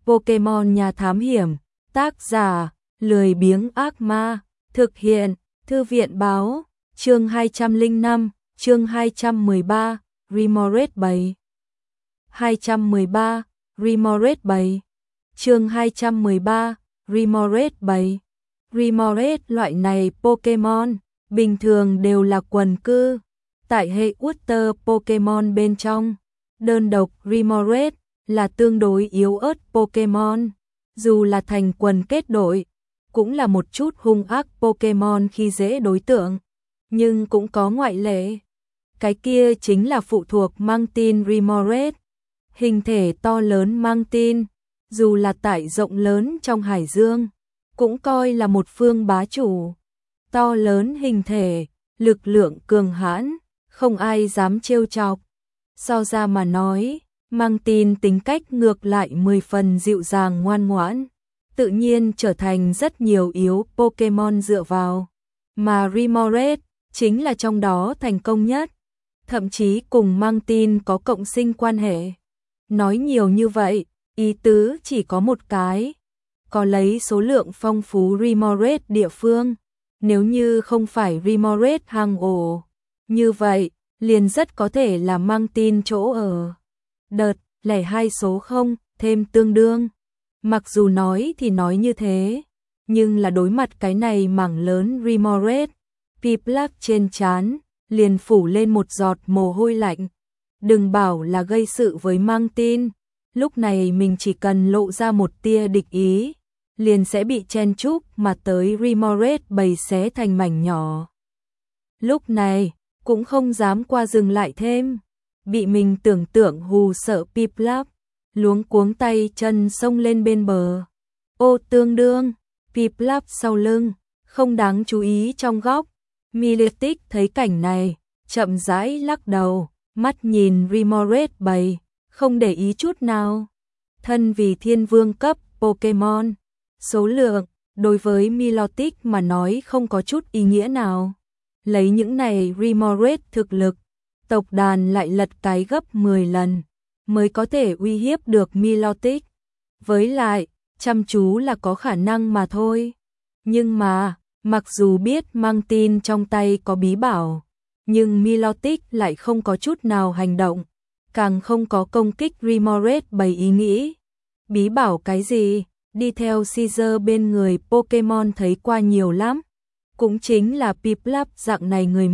Pokemon nhà thám hiểm, tác giả, lười biếng ác ma, thực hiện, thư viện báo, chương 205, chương 213, Remoraid 7. 213, Remoraid 7. Chương 213, Remoraid 7. Remoraid loại này Pokemon, bình thường đều là quần cư. Tại hệ Water Pokemon bên trong, đơn độc Remoraid là tương đối yếu ớt Pokemon. Dù là thành quần kết đội, cũng là một chút hung ác Pokemon khi dễ đối tượng. Nhưng cũng có ngoại lệ. Cái kia chính là phụ thuộc mang tin Remoraid. Hình thể to lớn mang tin, dù là tại rộng lớn trong hải dương, cũng coi là một phương bá chủ. To lớn hình thể, lực lượng cường hãn, không ai dám trêu chọc. So ra mà nói, mang tin tính cách ngược lại 10 phần dịu dàng ngoan ngoãn, tự nhiên trở thành rất nhiều yếu Pokemon dựa vào. Mà Remoraid chính là trong đó thành công nhất, thậm chí cùng mang tin có cộng sinh quan hệ. Nói nhiều như vậy, ý tứ chỉ có một cái, có lấy số lượng phong phú Remoraid địa phương, nếu như không phải Remoraid hang ổ, như vậy liền rất có thể là mang tin chỗ ở. Đợt, lẻ hai số 0, thêm tương đương. Mặc dù nói thì nói như thế, nhưng là đối mặt cái này mảng lớn Remoraid, Piplup trên trán liền phủ lên một giọt mồ hôi lạnh. Đừng bảo là gây sự với mang tin, lúc này mình chỉ cần lộ ra một tia địch ý, liền sẽ bị chen chúc mà tới Remoraid bầy xé thành mảnh nhỏ. Lúc này, cũng không dám qua dừng lại thêm, bị mình tưởng tượng hù sợ Piplup, luống cuống tay chân xông lên bên bờ. Ô tương đương, Piplup sau lưng, không đáng chú ý trong góc. Miletic thấy cảnh này, chậm rãi lắc đầu, mắt nhìn Remoraid bầy, không để ý chút nào. Thân vì thiên vương cấp Pokemon, số lượng, đối với Milotic mà nói không có chút ý nghĩa nào. Lấy những này Remoraid thực lực, tộc đàn lại lật cái gấp 10 lần, mới có thể uy hiếp được Milotic. Với lại, chăm chú là có khả năng mà thôi. Nhưng mà, mặc dù biết mang tin trong tay có bí bảo, nhưng Milotic lại không có chút nào hành động, càng không có công kích Remoraid bầy ý nghĩ. Bí bảo cái gì? Đi theo Caesar bên người Pokemon thấy qua nhiều lắm. Cũng chính là Piplup dạng này người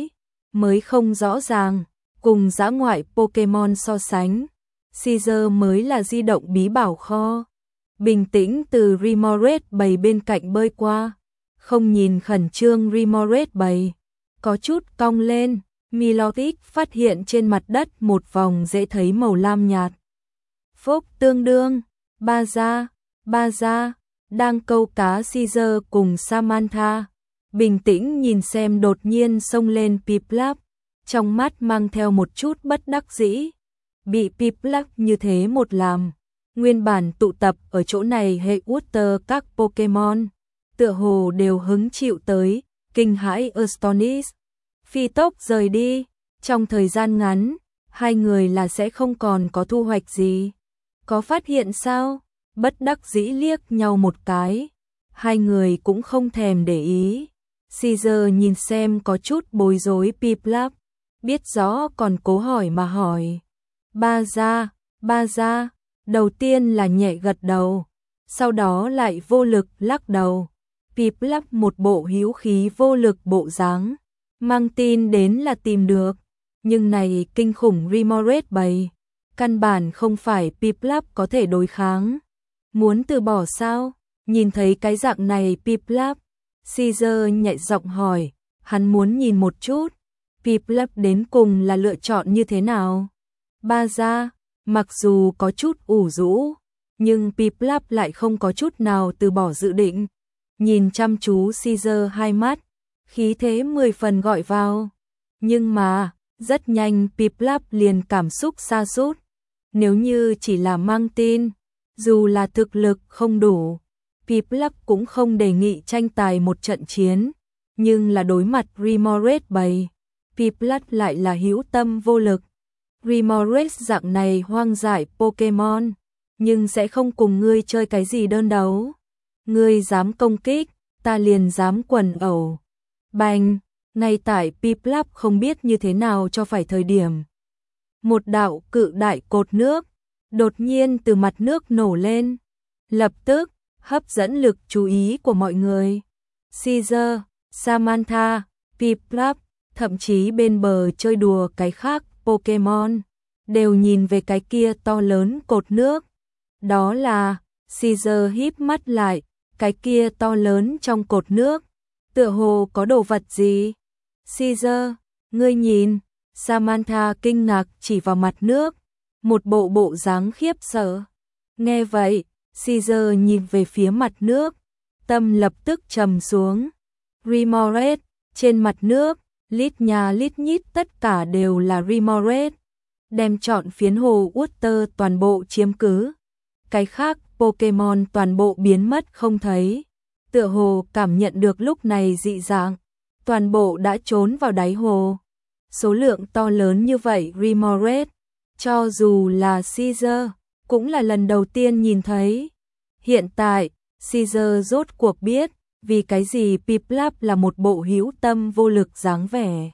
mới không rõ ràng, cùng dã ngoại Pokemon so sánh. Caesar mới là di động bí bảo kho. Bình tĩnh từ Remoraid bầy bên cạnh bơi qua, không nhìn khẩn trương Remoraid bầy, có chút cong lên. Milotic phát hiện trên mặt đất một vòng dễ thấy màu lam nhạt. Phúc tương đương, ba ra, đang câu cá Caesar cùng Samantha, bình tĩnh nhìn xem đột nhiên xông lên Piplup, trong mắt mang theo một chút bất đắc dĩ. Bị Piplup như thế một làm, nguyên bản tụ tập ở chỗ này hệ Water các Pokemon, tựa hồ đều hứng chịu tới, kinh hãi Astonish. Phi tốc rời đi, trong thời gian ngắn, hai người là sẽ không còn có thu hoạch gì. Có phát hiện sao? Bất đắc dĩ liếc nhau một cái, hai người cũng không thèm để ý. Caesar nhìn xem có chút bối rối Piplup, biết rõ còn cố hỏi mà hỏi. Ba ra, đầu tiên là nhẹ gật đầu, sau đó lại vô lực lắc đầu. Piplup một bộ hữu khí vô lực bộ dáng, mang tin đến là tìm được, nhưng này kinh khủng Remoraid bầy, căn bản không phải Piplup có thể đối kháng. Muốn từ bỏ sao? Nhìn thấy cái dạng này Piplup, Caesar nhẹ giọng hỏi, hắn muốn nhìn một chút, Piplup đến cùng là lựa chọn như thế nào. Ba ra, mặc dù có chút ủ rũ, nhưng Piplup lại không có chút nào từ bỏ dự định. Nhìn chăm chú Caesar hai mắt, khí thế 10 phần gọi vào. Nhưng mà, rất nhanh Piplup liền cảm xúc sa sút. Nếu như chỉ là mang tin, dù là thực lực không đủ, Piplup cũng không đề nghị tranh tài một trận chiến. Nhưng là đối mặt Remoraid bầy, Piplup lại là hữu tâm vô lực. Remoraid dạng này hoang dại Pokemon, nhưng sẽ không cùng ngươi chơi cái gì đơn đấu. Ngươi dám công kích, ta liền dám quần ẩu. Bành, ngay tại Piplap không biết như thế nào cho phải thời điểm. Một đạo cự đại cột nước, đột nhiên từ mặt nước nổ lên, lập tức hấp dẫn lực chú ý của mọi người. Caesar, Samantha, Piplap, thậm chí bên bờ chơi đùa cái khác Pokemon, đều nhìn về cái kia to lớn cột nước. Đó là, Caesar híp mắt lại, cái kia to lớn trong cột nước, tựa hồ có đồ vật gì. Caesar, ngươi nhìn, Samantha kinh ngạc chỉ vào mặt nước, một bộ dáng khiếp sợ. Nghe vậy, Caesar nhìn về phía mặt nước, tâm lập tức trầm xuống. Remoraid, trên mặt nước, lít nha lít nhít tất cả đều là Remoraid, đem trọn phiến hồ Water toàn bộ chiếm cứ. Cái khác Pokemon toàn bộ biến mất không thấy, tựa hồ cảm nhận được lúc này dị dạng, toàn bộ đã trốn vào đáy hồ. Số lượng to lớn như vậy Remoraid, cho dù là Caesar, cũng là lần đầu tiên nhìn thấy. Hiện tại, Caesar rốt cuộc biết, vì cái gì Piplap là một bộ hữu tâm vô lực dáng vẻ.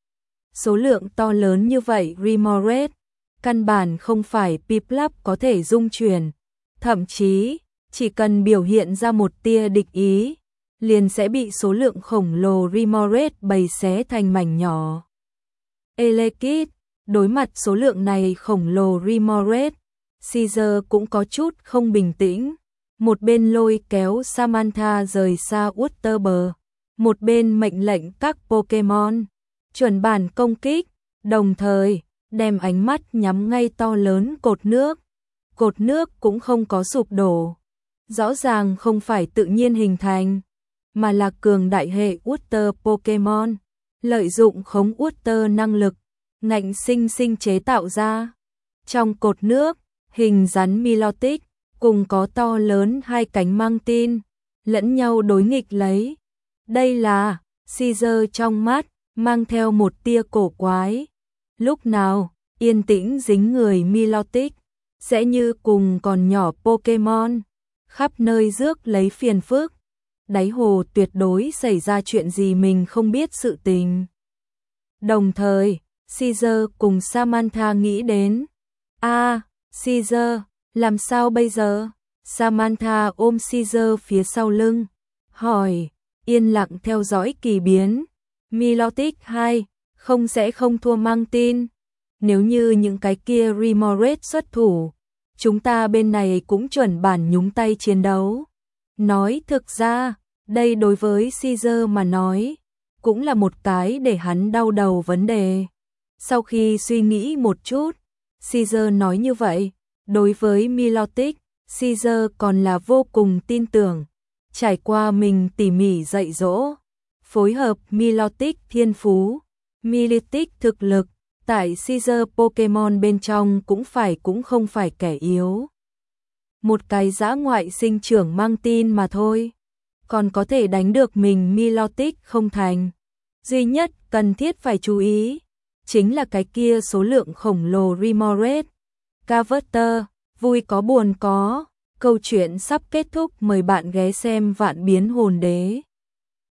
Số lượng to lớn như vậy Remoraid, căn bản không phải Piplap có thể dung chuyển, thậm chí, chỉ cần biểu hiện ra một tia địch ý, liền sẽ bị số lượng khổng lồ Remoraid bầy xé thành mảnh nhỏ. Elekid, đối mặt số lượng này khổng lồ Remoraid, Caesar cũng có chút không bình tĩnh, một bên lôi kéo Samantha rời xa Water bờ, một bên mệnh lệnh các Pokemon chuẩn bản công kích, đồng thời đem ánh mắt nhắm ngay to lớn cột nước. Cột nước cũng không có sụp đổ, rõ ràng không phải tự nhiên hình thành, mà là cường đại hệ Water Pokemon, lợi dụng khống Water năng lực, ngạnh sinh chế tạo ra. Trong cột nước, hình rắn Milotic, cùng có to lớn hai cánh mang tin, lẫn nhau đối nghịch lấy. Đây là, Caesar trong mắt, mang theo một tia cổ quái. Lúc nào, yên tĩnh dính người Milotic, sẽ như cùng còn nhỏ Pokemon, khắp nơi rước lấy phiền phức. Đáy hồ tuyệt đối xảy ra chuyện gì mình không biết sự tình. Đồng thời, Caesar cùng Samantha nghĩ đến. Caesar, làm sao bây giờ? Samantha ôm Caesar phía sau lưng, hỏi, yên lặng theo dõi kỳ biến. Milotic 2, sẽ không thua mang tin. Nếu như những cái kia Remoraid xuất thủ, chúng ta bên này cũng chuẩn bản nhúng tay chiến đấu. Nói thực ra, đây đối với Caesar mà nói, cũng là một cái để hắn đau đầu vấn đề. Sau khi suy nghĩ một chút, Caesar nói như vậy, đối với Milotic, Caesar còn là vô cùng tin tưởng. Trải qua mình tỉ mỉ dạy dỗ, phối hợp Milotic thiên phú, Milotic thực lực, tại Caesar Pokemon bên trong cũng không phải kẻ yếu. Một cái dã ngoại sinh trưởng mang tin mà thôi, còn có thể đánh được mình Milotic không thành. Duy nhất cần thiết phải chú ý, chính là cái kia số lượng khổng lồ Remoraid. Carver, vui có buồn có, câu chuyện sắp kết thúc, mời bạn ghé xem Vạn Biến Hồn Đế.